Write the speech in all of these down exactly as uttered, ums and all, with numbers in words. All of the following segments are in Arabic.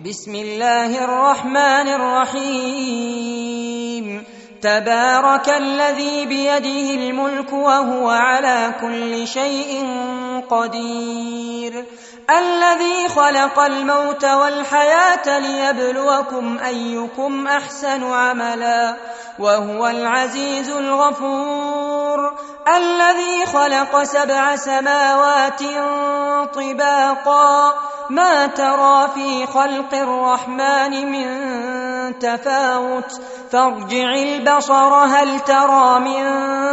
بسم الله الرحمن الرحيم تبارك الذي بيده الملك وهو على كل شيء قدير الذي خلق الموت والحياة ليبلوكم أيكم أحسن عملا وهو العزيز الغفور الذي خلق سبع سماوات طباقا ما ترى في خلق الرحمن من تفاوت فارجع البصر هل ترى من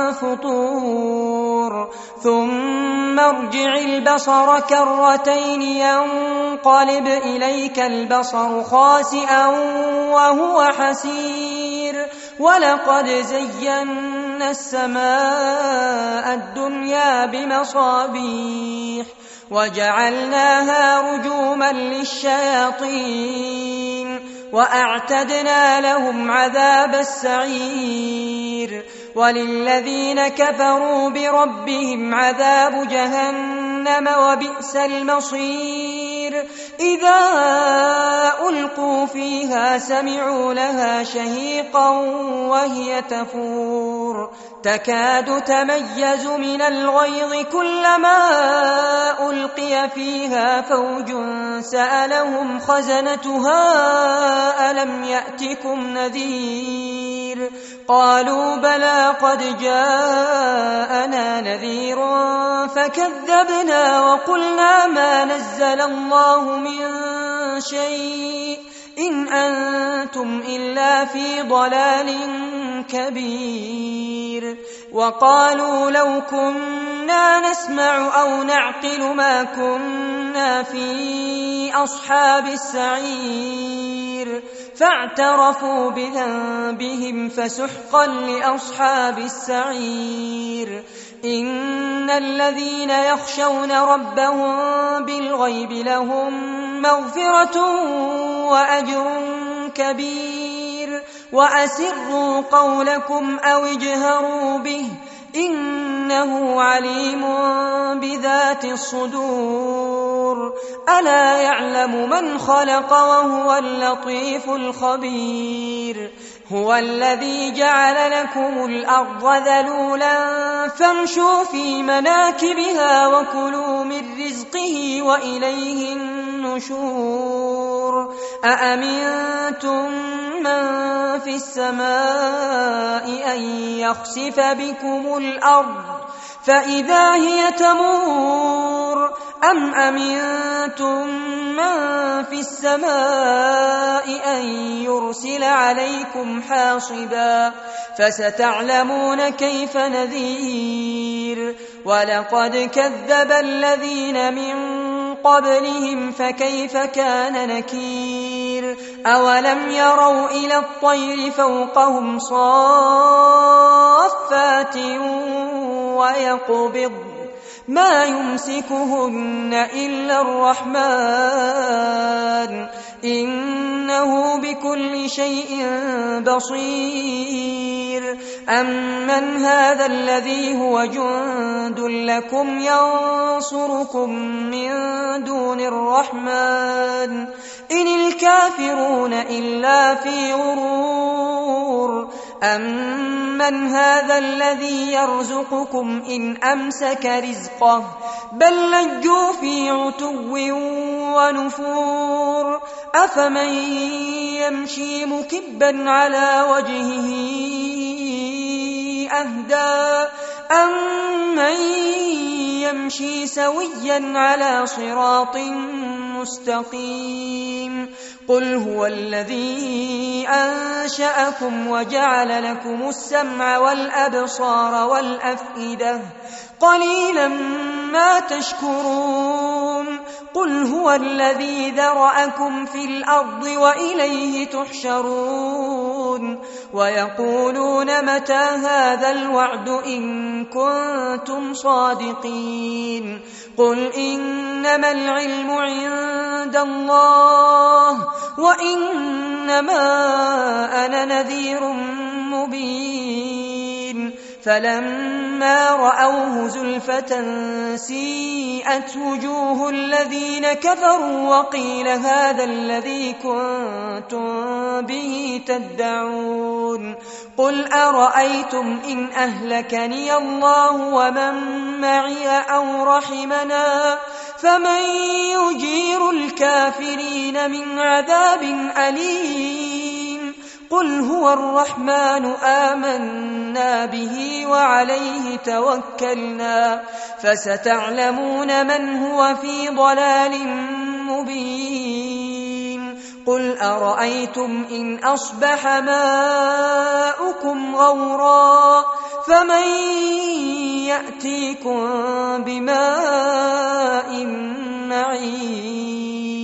فطور ثم ارجع البصر كرتين ينقلب إليك البصر خاسئا وهو حسير ولقد زينا السماء الدنيا بمصابيح وجعلناها رجوما للشياطين وأعتدنا لهم عذاب السعير وللذين كفروا بربهم عذاب جهنم وبئس المصير إذا ألقوا فيها سمعوا لها شهيقا وهي تفور تكاد تميز من الغيظ كلما ألقي فيها فوج سألهم خزنتها ألم يأتكم نذير قالوا بلى قد جاءنا نذير فكذبنا وقلنا ما نزل الله من شيء إن أنتم إلا في ضلال كبير وقالوا لو كنا نسمع أو نعقل ما كنا في أصحاب السعير فاعترفوا بذنبهم فسحقا لأصحاب السعير إن الذين يخشون ربهم بالغيب لهم مغفرة وأجر كبير وأسروا قولكم أو اجهروا به إنه عليم بذات الصدور ألا يعلم من خلق وهو اللطيف الخبير هو الذي جعل لكم الأرض ذلولا فامشوا في مناكبها وكلوا من رزقه وإليه النشور أأمنتم من في السماء أن يخسف بكم الأرض فإذا هي تمور أم أمنتم من في السماء أن يرسل عليكم حاصبا فستعلمون كيف نذير ولقد كذب الذين من قبلهم فكيف كان نكير أولم يروا إلى الطير فوقهم صافات ويقبض ما يمسكهن إلا الرحمن إنه بكل شيء بصير أمن هذا الذي هو جند لكم ينصركم من دون الرحمن إن الكافرون إلا في غرور أمن هذا الذي يرزقكم إن أمسك رزقه بل لجوا في عتو ونفور أفمن يمشي مكبا على وجهه أهدى أمن يمشي سويا على صراط مستقيم قل هو الذي أنشأكم وجعل لكم السمع والأبصار والأفئدة قليلا ما تشكرون قل هو الذي ذرأكم في الأرض وإليه تحشرون ويقولون متى هذا الوعد إن كنتم صادقين قل إنما العلم عند الله وإنما أنا نذير مبين فلما رأوه زلفة سيئت وجوه الذين كفروا وقيل هذا الذي كنتم به تدعون قل أرأيتم إن أهلكني الله ومن معي أو رحمنا فمن يجير الكافرين من عذاب أليم قل هو الرحمن آمنا به وعليه توكلنا فستعلمون من هو في ضلال مبين قل أرأيتم إن أصبح ماؤكم غورا فمن يأتيكم بماء معين